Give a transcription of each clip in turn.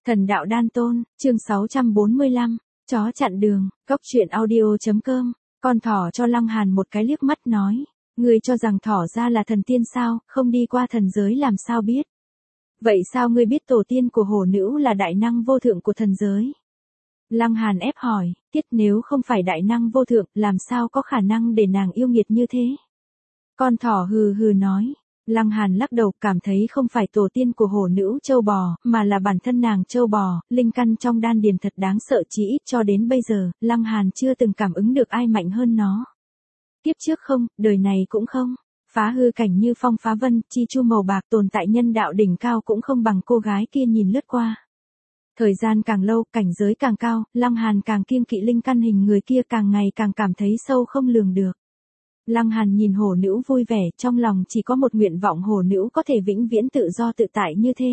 Thần đạo đan tôn, chương 645, chó chặn đường, góc truyện audio.com, con thỏ cho Lăng Hàn một cái liếc mắt nói, ngươi cho rằng thỏ ra là thần tiên sao, không đi qua thần giới làm sao biết. Vậy sao ngươi biết tổ tiên của hổ nữ là đại năng vô thượng của thần giới? Lăng Hàn ép hỏi, nếu không phải đại năng vô thượng, làm sao có khả năng để nàng yêu nghiệt như thế? Con thỏ hừ hừ nói. Lăng Hàn lắc đầu, cảm thấy không phải tổ tiên của hổ nữ trâu bò, mà là bản thân nàng trâu bò, linh căn trong đan điền thật đáng sợ, chỉ ít cho đến bây giờ, Lăng Hàn chưa từng cảm ứng được ai mạnh hơn nó. Kiếp trước không, đời này cũng không. Phá hư cảnh như phong phá vân, chi chu màu bạc tồn tại nhân đạo đỉnh cao cũng không bằng cô gái kia nhìn lướt qua. Thời gian càng lâu, cảnh giới càng cao, Lăng Hàn càng kiêng kỵ linh căn hình người kia, càng ngày càng cảm thấy sâu không lường được. Lăng Hàn nhìn hổ nữ vui vẻ, trong lòng chỉ có một nguyện vọng, hổ nữ có thể vĩnh viễn tự do tự tại như thế.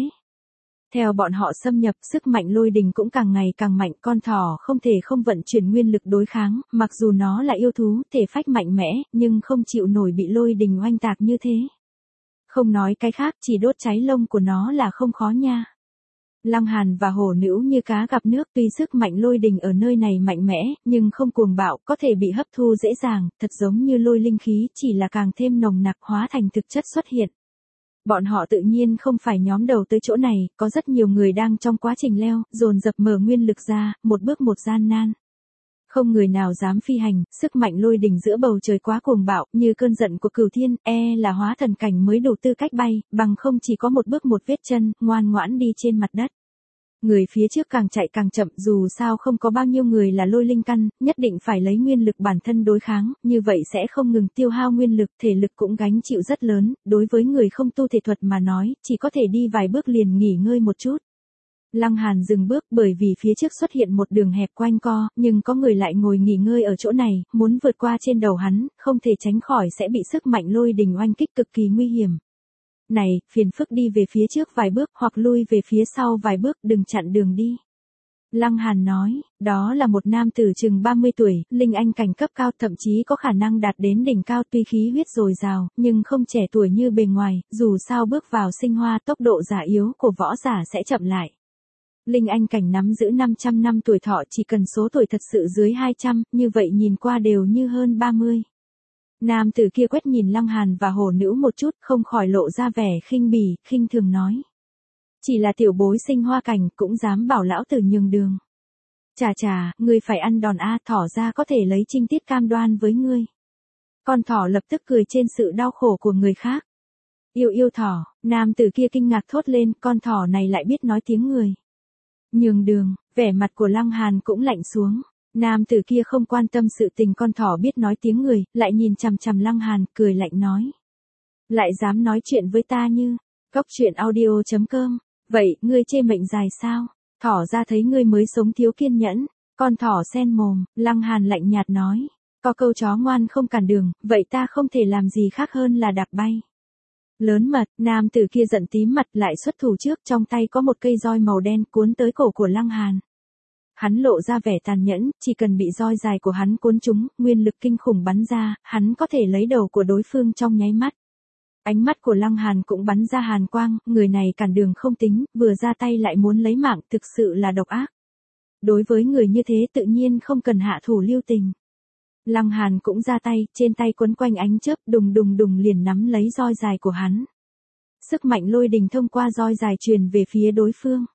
Theo bọn họ xâm nhập, sức mạnh lôi đình cũng càng ngày càng mạnh, con thỏ không thể không vận chuyển nguyên lực đối kháng, mặc dù nó là yêu thú, thể phách mạnh mẽ, nhưng không chịu nổi bị lôi đình oanh tạc như thế. Không nói cái khác, chỉ đốt cháy lông của nó là không khó nha. Lăng Hàn và hổ nữ như cá gặp nước, tuy sức mạnh lôi đình ở nơi này mạnh mẽ, nhưng không cuồng bạo, có thể bị hấp thu dễ dàng, thật giống như lôi linh khí, chỉ là càng thêm nồng nặc hóa thành thực chất xuất hiện. Bọn họ tự nhiên không phải nhóm đầu tới chỗ này, có rất nhiều người đang trong quá trình leo, dồn dập mở nguyên lực ra, một bước một gian nan. Không người nào dám phi hành, sức mạnh lôi đình giữa bầu trời quá cuồng bạo, như cơn giận của cửu thiên, là hóa thần cảnh mới đủ tư cách bay, bằng không chỉ có một bước một vết chân, ngoan ngoãn đi trên mặt đất. Người phía trước càng chạy càng chậm, dù sao không có bao nhiêu người là lôi linh căn, nhất định phải lấy nguyên lực bản thân đối kháng, như vậy sẽ không ngừng tiêu hao nguyên lực, thể lực cũng gánh chịu rất lớn, đối với người không tu thể thuật mà nói, chỉ có thể đi vài bước liền nghỉ ngơi một chút. Lăng Hàn dừng bước bởi vì phía trước xuất hiện một đường hẹp quanh co, nhưng có người lại ngồi nghỉ ngơi ở chỗ này, muốn vượt qua trên đầu hắn, không thể tránh khỏi sẽ bị sức mạnh lôi đình oanh kích cực kỳ nguy hiểm. Này, phiền phức đi về phía trước vài bước hoặc lui về phía sau vài bước, đừng chặn đường đi. Lăng Hàn nói, đó là một nam tử chừng 30 tuổi, linh anh cảnh cấp cao, thậm chí có khả năng đạt đến đỉnh cao, tuy khí huyết dồi dào, nhưng không trẻ tuổi như bề ngoài, dù sao bước vào sinh hoa, tốc độ già yếu của võ giả sẽ chậm lại. Linh anh cảnh nắm giữ 500 năm tuổi thọ, chỉ cần số tuổi thật sự dưới 200, như vậy nhìn qua đều như hơn 30. Nam tử kia quét nhìn Lăng Hàn và hổ nữ một chút, không khỏi lộ ra vẻ khinh bỉ, khinh thường nói. Chỉ là tiểu bối sinh hoa cảnh, cũng dám bảo lão tử nhường đường. Chà, ngươi phải ăn đòn a, thỏ ra có thể lấy trinh tiết cam đoan với ngươi. Con thỏ lập tức cười trên sự đau khổ của người khác. Yêu thỏ, nam tử kia kinh ngạc thốt lên, con thỏ này lại biết nói tiếng người. Nhường đường, vẻ mặt của Lăng Hàn cũng lạnh xuống. Nam tử kia không quan tâm sự tình con thỏ biết nói tiếng người, lại nhìn chằm chằm Lăng Hàn, cười lạnh nói. Lại dám nói chuyện với ta như, góc truyện audio.com, vậy, ngươi chê mệnh dài sao? Thỏ ra thấy ngươi mới sống thiếu kiên nhẫn, con thỏ sen mồm, Lăng Hàn lạnh nhạt nói. Có câu chó ngoan không cản đường, vậy ta không thể làm gì khác hơn là đạp bay. Lớn mật, nam tử kia giận tím mặt lại xuất thủ trước, trong tay có một cây roi màu đen cuốn tới cổ của Lăng Hàn. Hắn lộ ra vẻ tàn nhẫn, chỉ cần bị roi dài của hắn cuốn trúng, nguyên lực kinh khủng bắn ra, hắn có thể lấy đầu của đối phương trong nháy mắt. Ánh mắt của Lăng Hàn cũng bắn ra hàn quang, người này cản đường không tính, vừa ra tay lại muốn lấy mạng, thực sự là độc ác. Đối với người như thế tự nhiên không cần hạ thủ lưu tình. Lăng Hàn cũng ra tay, trên tay quấn quanh ánh chớp, đùng liền nắm lấy roi dài của hắn. Sức mạnh lôi đình thông qua roi dài truyền về phía đối phương.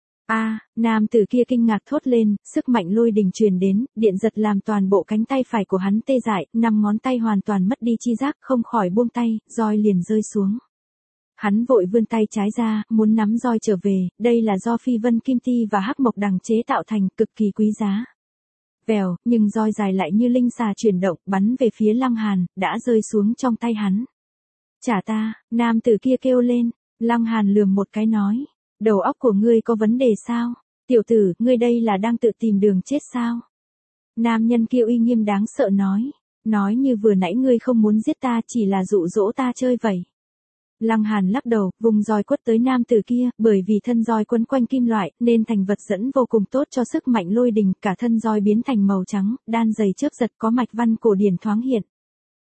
Nam tử kia kinh ngạc thốt lên, sức mạnh lôi đình truyền đến, điện giật làm toàn bộ cánh tay phải của hắn tê dại, 5 ngón tay hoàn toàn mất đi chi giác, không khỏi buông tay, roi liền rơi xuống. Hắn vội vươn tay trái ra, muốn nắm roi trở về, đây là do phi vân kim ti và hắc mộc đằng chế tạo thành, cực kỳ quý giá. Vèo, nhưng roi dài lại như linh xà chuyển động, bắn về phía Lăng Hàn, đã rơi xuống trong tay hắn. Trả ta, nam tử kia kêu lên, Lăng Hàn lườm một cái nói. Đầu óc của ngươi có vấn đề sao? Tiểu tử, ngươi đây là đang tự tìm đường chết sao? Nam nhân kia uy nghiêm đáng sợ nói. Nói như vừa nãy ngươi không muốn giết ta, chỉ là dụ dỗ ta chơi vậy. Lăng Hàn lắc đầu, vùng roi quất tới nam tử kia, bởi vì thân roi quấn quanh kim loại, nên thành vật dẫn vô cùng tốt cho sức mạnh lôi đình, cả thân roi biến thành màu trắng, đan dày chớp giật có mạch văn cổ điển thoáng hiện.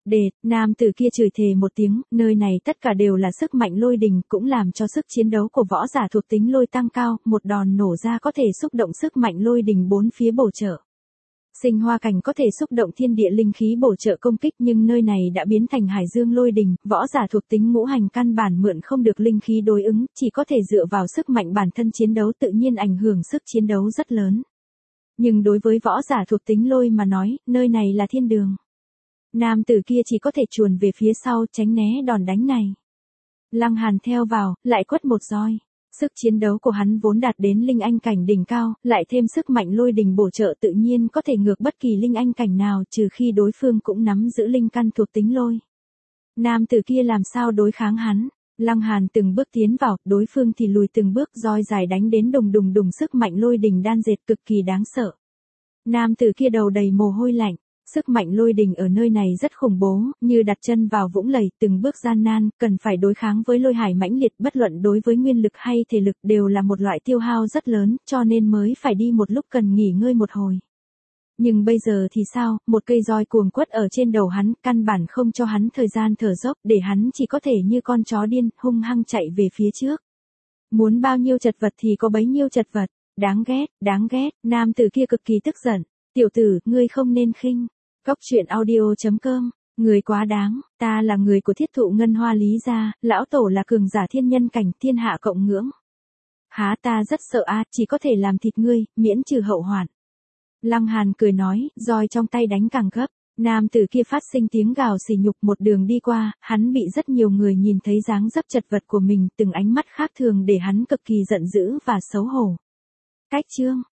Đệt, nam tử kia chửi thề một tiếng, nơi này tất cả đều là sức mạnh lôi đình, cũng làm cho sức chiến đấu của võ giả thuộc tính lôi tăng cao, một đòn nổ ra có thể xúc động sức mạnh lôi đình bốn phía bổ trợ. Sinh hoa cảnh có thể xúc động thiên địa linh khí bổ trợ công kích, nhưng nơi này đã biến thành hải dương lôi đình, võ giả thuộc tính ngũ hành căn bản mượn không được linh khí đối ứng, chỉ có thể dựa vào sức mạnh bản thân chiến đấu, tự nhiên ảnh hưởng sức chiến đấu rất lớn. Nhưng đối với võ giả thuộc tính lôi mà nói, nơi này là thiên đường. Nam tử kia chỉ có thể chuồn về phía sau tránh né đòn đánh này. Lăng Hàn theo vào, lại quất một roi. Sức chiến đấu của hắn vốn đạt đến linh anh cảnh đỉnh cao, lại thêm sức mạnh lôi đình bổ trợ tự nhiên có thể ngược bất kỳ linh anh cảnh nào, trừ khi đối phương cũng nắm giữ linh căn thuộc tính lôi. Nam tử kia làm sao đối kháng hắn? Lăng Hàn từng bước tiến vào, đối phương thì lùi từng bước, roi dài đánh đến đùng đùng đùng, sức mạnh lôi đình đan dệt cực kỳ đáng sợ. Nam tử kia đầu đầy mồ hôi lạnh. Sức mạnh lôi đình ở nơi này rất khủng bố, như đặt chân vào vũng lầy, từng bước gian nan, cần phải đối kháng với lôi hải mãnh liệt, bất luận đối với nguyên lực hay thể lực đều là một loại tiêu hao rất lớn, cho nên mới phải đi một lúc cần nghỉ ngơi một hồi. Nhưng bây giờ thì sao, một cây roi cuồng quất ở trên đầu hắn, căn bản không cho hắn thời gian thở dốc, để hắn chỉ có thể như con chó điên, hung hăng chạy về phía trước. Muốn bao nhiêu chật vật thì có bấy nhiêu chật vật, đáng ghét, nam tử kia cực kỳ tức giận, tiểu tử, ngươi không nên khinh. Góc truyện audio.com, người quá đáng, ta là người của thiết thụ ngân hoa lý gia, lão tổ là cường giả thiên nhân cảnh, thiên hạ cộng ngưỡng. Há, ta rất sợ a, chỉ có thể làm thịt ngươi, miễn trừ hậu hoạn. Lăng Hàn cười nói, roi trong tay đánh càng gấp, nam tử kia phát sinh tiếng gào sỉ nhục, một đường đi qua, hắn bị rất nhiều người nhìn thấy dáng dấp chật vật của mình, từng ánh mắt khác thường để hắn cực kỳ giận dữ và xấu hổ. Cách chương